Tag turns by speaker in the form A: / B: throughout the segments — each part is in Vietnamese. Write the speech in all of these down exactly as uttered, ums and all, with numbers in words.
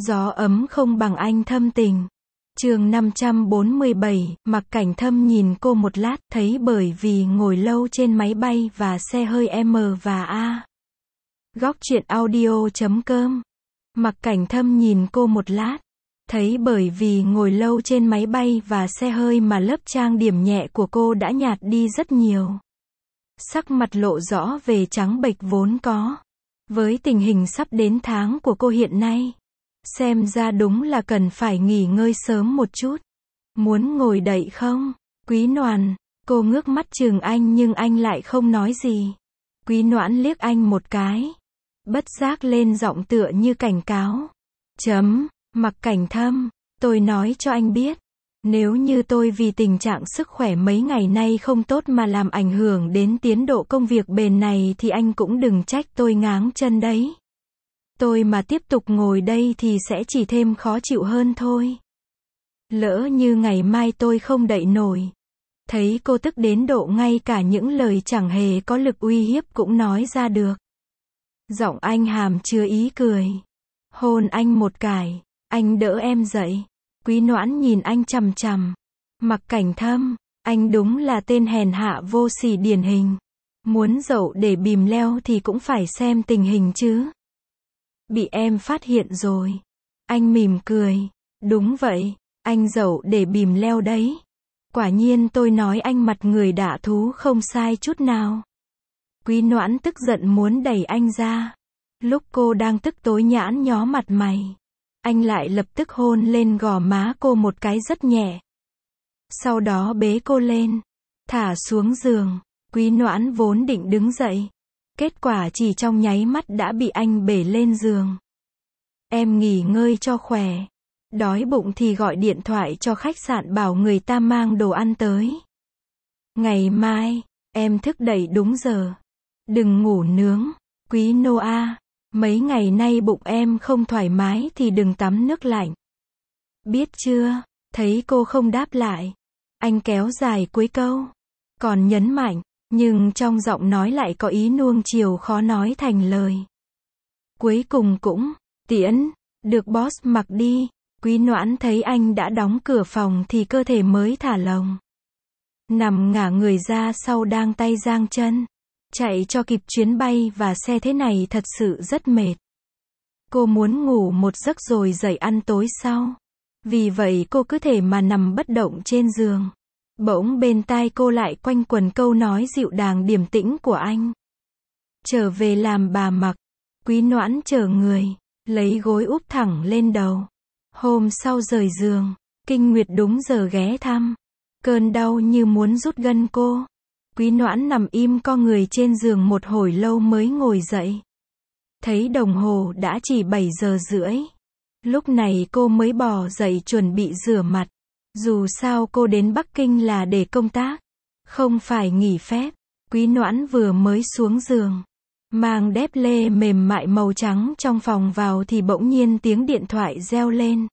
A: Gió ấm không bằng anh thâm tình. Chương năm trăm bốn mươi bảy, Mặc Cảnh Thâm nhìn cô một lát, thấy bởi vì ngồi lâu trên máy bay và xe hơi M và A. Góc truyện audio chấm com. Mặc Cảnh Thâm nhìn cô một lát, thấy bởi vì ngồi lâu trên máy bay và xe hơi mà lớp trang điểm nhẹ của cô đã nhạt đi rất nhiều. Sắc mặt lộ rõ về trắng bệch vốn có. Với tình hình sắp đến tháng của cô hiện nay, xem ra đúng là cần phải nghỉ ngơi sớm một chút. Muốn ngồi đậy không? Quý Noãn, cô ngước mắt chừng anh nhưng anh lại không nói gì. Quý Noãn liếc anh một cái, bất giác lên giọng tựa như cảnh cáo. Chấm, Mặc Cảnh Thâm, tôi nói cho anh biết, nếu như tôi vì tình trạng sức khỏe mấy ngày nay không tốt mà làm ảnh hưởng đến tiến độ công việc bền này thì anh cũng đừng trách tôi ngáng chân đấy. Tôi mà tiếp tục ngồi đây thì sẽ chỉ thêm khó chịu hơn thôi. Lỡ như ngày mai tôi không đậy nổi. Thấy cô tức đến độ ngay cả những lời chẳng hề có lực uy hiếp cũng nói ra được. Giọng anh hàm chứa ý cười. Hôn anh một cái, anh đỡ em dậy. Quý Noãn nhìn anh chằm chằm. Mặc Cảnh Thâm, anh đúng là tên hèn hạ vô sỉ điển hình. Muốn dậu để bìm leo thì cũng phải xem tình hình chứ. Bị em phát hiện rồi. Anh mỉm cười. Đúng vậy, anh dậu để bìm leo đấy. Quả nhiên tôi nói anh mặt người đả thú không sai chút nào. Quý Noãn tức giận muốn đẩy anh ra. Lúc cô đang tức tối nhãn nhó mặt mày, anh lại lập tức hôn lên gò má cô một cái rất nhẹ. Sau đó bế cô lên, thả xuống giường. Quý Noãn vốn định đứng dậy, kết quả chỉ trong nháy mắt đã bị anh bể lên giường. Em nghỉ ngơi cho khỏe. Đói bụng thì gọi điện thoại cho khách sạn bảo người ta mang đồ ăn tới. Ngày mai, em thức dậy đúng giờ. Đừng ngủ nướng. Quý Noa, mấy ngày nay bụng em không thoải mái thì đừng tắm nước lạnh. Biết chưa? Thấy cô không đáp lại, anh kéo dài cuối câu, còn nhấn mạnh, nhưng trong giọng nói lại có ý nuông chiều khó nói thành lời. Cuối cùng cũng, tiễn, được boss mặc đi. Quý Noãn thấy anh đã đóng cửa phòng thì cơ thể mới thả lỏng. Nằm ngả người ra sau đang tay giang chân. Chạy cho kịp chuyến bay và xe thế này thật sự rất mệt. Cô muốn ngủ một giấc rồi dậy ăn tối sau. Vì vậy cô cứ thể mà nằm bất động trên giường. Bỗng bên tai cô lại quanh quẩn câu nói dịu dàng điềm tĩnh của anh. Trở về làm bà Mặc. Quý Noãn trở người, lấy gối úp thẳng lên đầu. Hôm sau rời giường, Kinh Nguyệt đúng giờ ghé thăm. Cơn đau như muốn rút gân cô. Quý Noãn nằm im co người trên giường một hồi lâu mới ngồi dậy. Thấy đồng hồ đã chỉ bảy giờ rưỡi. Lúc này cô mới bò dậy chuẩn bị rửa mặt. Dù sao cô đến Bắc Kinh là để công tác, không phải nghỉ phép. Quý Noãn vừa mới xuống giường, mang dép lê mềm mại màu trắng trong phòng vào thì bỗng nhiên tiếng điện thoại reo lên.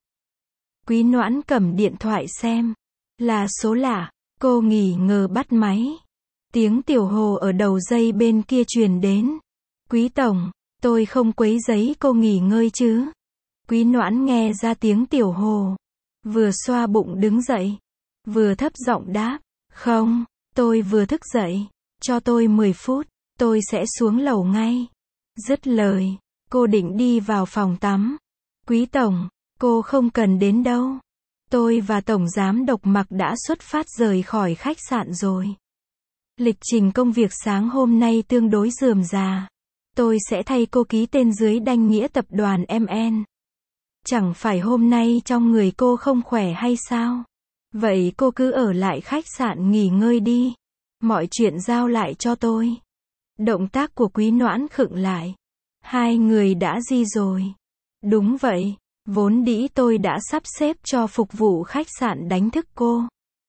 A: Quý Noãn cầm điện thoại xem, là số lạ, cô nghi ngờ bắt máy. Tiếng Tiểu Hồ ở đầu dây bên kia truyền đến. Quý Tổng, tôi không quấy rầy cô nghỉ ngơi chứ? Quý Noãn nghe ra tiếng Tiểu Hồ, vừa xoa bụng đứng dậy, vừa thấp giọng đáp, không, tôi vừa thức dậy, cho tôi mười phút, tôi sẽ xuống lầu ngay. Dứt lời, cô định đi vào phòng tắm. Quý Tổng, cô không cần đến đâu. Tôi và Tổng Giám đốc Mặc đã xuất phát rời khỏi khách sạn rồi. Lịch trình công việc sáng hôm nay tương đối rườm rà. Tôi sẽ thay cô ký tên dưới danh nghĩa tập đoàn em en. Chẳng phải hôm nay trong người cô không khỏe hay sao? Vậy cô cứ ở lại khách sạn nghỉ ngơi đi. Mọi chuyện giao lại cho tôi. Động tác của Quý Noãn khựng lại. Hai người đã đi rồi. Đúng vậy, vốn dĩ tôi đã sắp xếp cho phục vụ khách sạn đánh thức cô.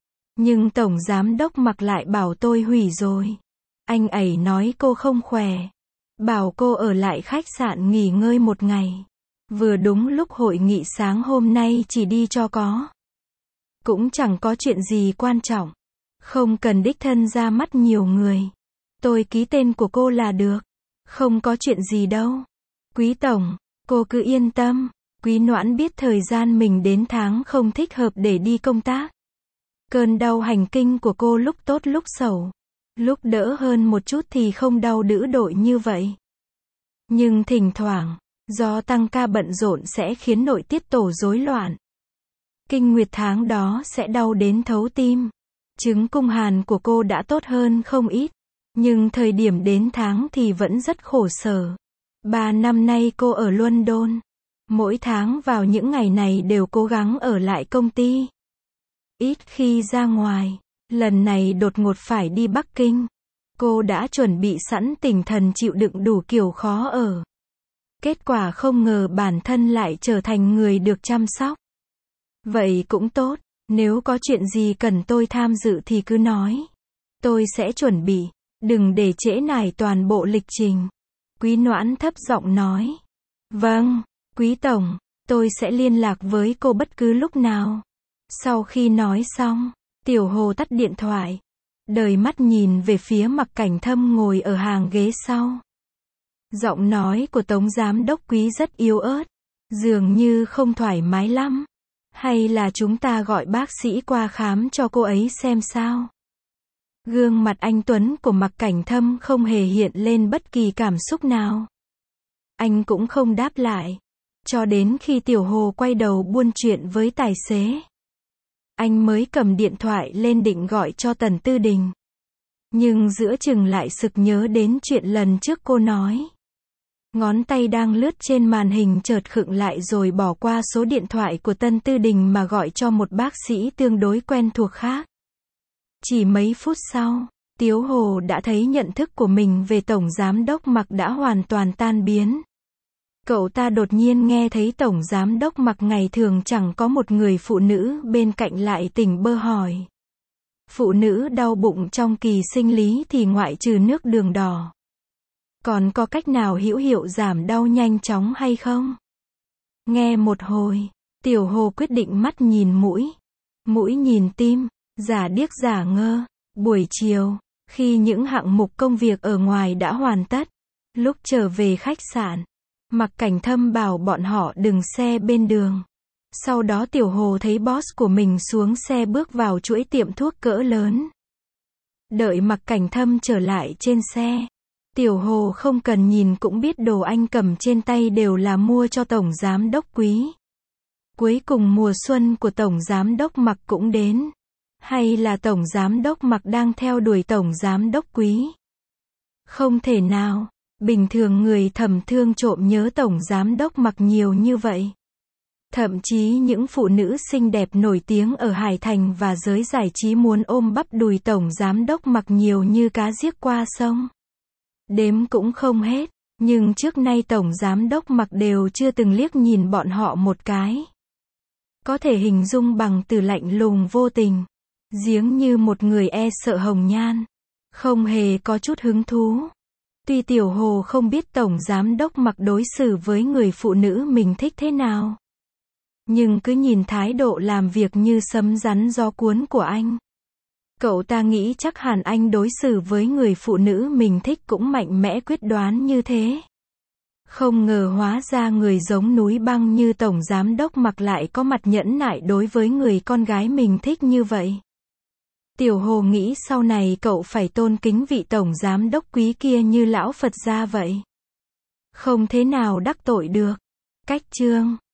A: Nhưng Tổng Giám đốc Mặc lại bảo tôi hủy rồi. Anh ấy nói cô không khỏe. Bảo cô ở lại khách sạn nghỉ ngơi một ngày. Vừa đúng lúc hội nghị sáng hôm nay chỉ đi cho có. Cũng chẳng có chuyện gì quan trọng. Không cần đích thân ra mắt nhiều người. Tôi ký tên của cô là được. Không có chuyện gì đâu. Quý Tổng, cô cứ yên tâm. Quý Noãn biết thời gian mình đến tháng không thích hợp để đi công tác. Cơn đau hành kinh của cô lúc tốt lúc xấu. Lúc đỡ hơn một chút thì không đau dữ dội như vậy. Nhưng thỉnh thoảng, do tăng ca bận rộn sẽ khiến nội tiết tổ rối loạn. Kinh nguyệt tháng đó sẽ đau đến thấu tim. Chứng cung hàn của cô đã tốt hơn không ít. Nhưng thời điểm đến tháng thì vẫn rất khổ sở. Ba năm nay cô ở London. Mỗi tháng vào những ngày này đều cố gắng ở lại công ty. Ít khi ra ngoài. Lần này đột ngột phải đi Bắc Kinh. Cô đã chuẩn bị sẵn tinh thần chịu đựng đủ kiểu khó ở. Kết quả không ngờ bản thân lại trở thành người được chăm sóc. Vậy cũng tốt, nếu có chuyện gì cần tôi tham dự thì cứ nói. Tôi sẽ chuẩn bị, đừng để trễ nải toàn bộ lịch trình. Quý Noãn thấp giọng nói. Vâng, Quý Tổng, tôi sẽ liên lạc với cô bất cứ lúc nào. Sau khi nói xong, Tiểu Hồ tắt điện thoại. Đời mắt nhìn về phía Mặc Cảnh Thâm ngồi ở hàng ghế sau. Giọng nói của Tống Giám Đốc Quý rất yếu ớt. Dường như không thoải mái lắm. Hay là chúng ta gọi bác sĩ qua khám cho cô ấy xem sao? Gương mặt anh tuấn của Mặc Cảnh Thâm không hề hiện lên bất kỳ cảm xúc nào. Anh cũng không đáp lại. Cho đến khi Tiểu Hồ quay đầu buôn chuyện với tài xế. Anh mới cầm điện thoại lên định gọi cho Tần Tư Đình. Nhưng giữa chừng lại sực nhớ đến chuyện lần trước cô nói. Ngón tay đang lướt trên màn hình chợt khựng lại rồi bỏ qua số điện thoại của Tân Tư Đình mà gọi cho một bác sĩ tương đối quen thuộc khác. Chỉ mấy phút sau, Tiếu Hồ đã thấy nhận thức của mình về Tổng Giám Đốc Mặc đã hoàn toàn tan biến. Cậu ta đột nhiên nghe thấy Tổng Giám Đốc Mặc ngày thường chẳng có một người phụ nữ bên cạnh lại tỉnh bơ hỏi. Phụ nữ đau bụng trong kỳ sinh lý thì ngoại trừ nước đường đỏ. Còn có cách nào hữu hiệu giảm đau nhanh chóng hay không? Nghe một hồi, Tiểu Hồ quyết định mắt nhìn mũi, mũi nhìn tim, giả điếc giả ngơ. Buổi chiều, khi những hạng mục công việc ở ngoài đã hoàn tất, lúc trở về khách sạn, Mặc Cảnh Thâm bảo bọn họ dừng xe bên đường. Sau đó Tiểu Hồ thấy boss của mình xuống xe bước vào chuỗi tiệm thuốc cỡ lớn. Đợi Mặc Cảnh Thâm trở lại trên xe. Tiểu Hồ không cần nhìn cũng biết đồ anh cầm trên tay đều là mua cho Tổng Giám Đốc Quý. Cuối cùng mùa xuân của Tổng Giám Đốc Mặc cũng đến. Hay là Tổng Giám Đốc Mặc đang theo đuổi Tổng Giám Đốc Quý? Không thể nào, bình thường người thầm thương trộm nhớ Tổng Giám Đốc Mặc nhiều như vậy. Thậm chí những phụ nữ xinh đẹp nổi tiếng ở Hải Thành và giới giải trí muốn ôm bắp đùi Tổng Giám Đốc Mặc nhiều như cá giết qua sông. Đếm cũng không hết, nhưng trước nay Tổng Giám Đốc Mặc đều chưa từng liếc nhìn bọn họ một cái. Có thể hình dung bằng từ lạnh lùng vô tình, giếng như một người e sợ hồng nhan, không hề có chút hứng thú. Tuy Tiểu Hồ không biết Tổng Giám Đốc Mặc đối xử với người phụ nữ mình thích thế nào, nhưng cứ nhìn thái độ làm việc như sấm rắn gió cuốn của anh, cậu ta nghĩ chắc hẳn anh đối xử với người phụ nữ mình thích cũng mạnh mẽ quyết đoán như thế. Không ngờ hóa ra người giống núi băng như Tổng Giám Đốc Mặc lại có mặt nhẫn nại đối với người con gái mình thích như vậy. Tiểu Hồ nghĩ sau này cậu phải tôn kính vị Tổng Giám Đốc Quý kia như lão Phật gia vậy. Không thế nào đắc tội được. Cách chương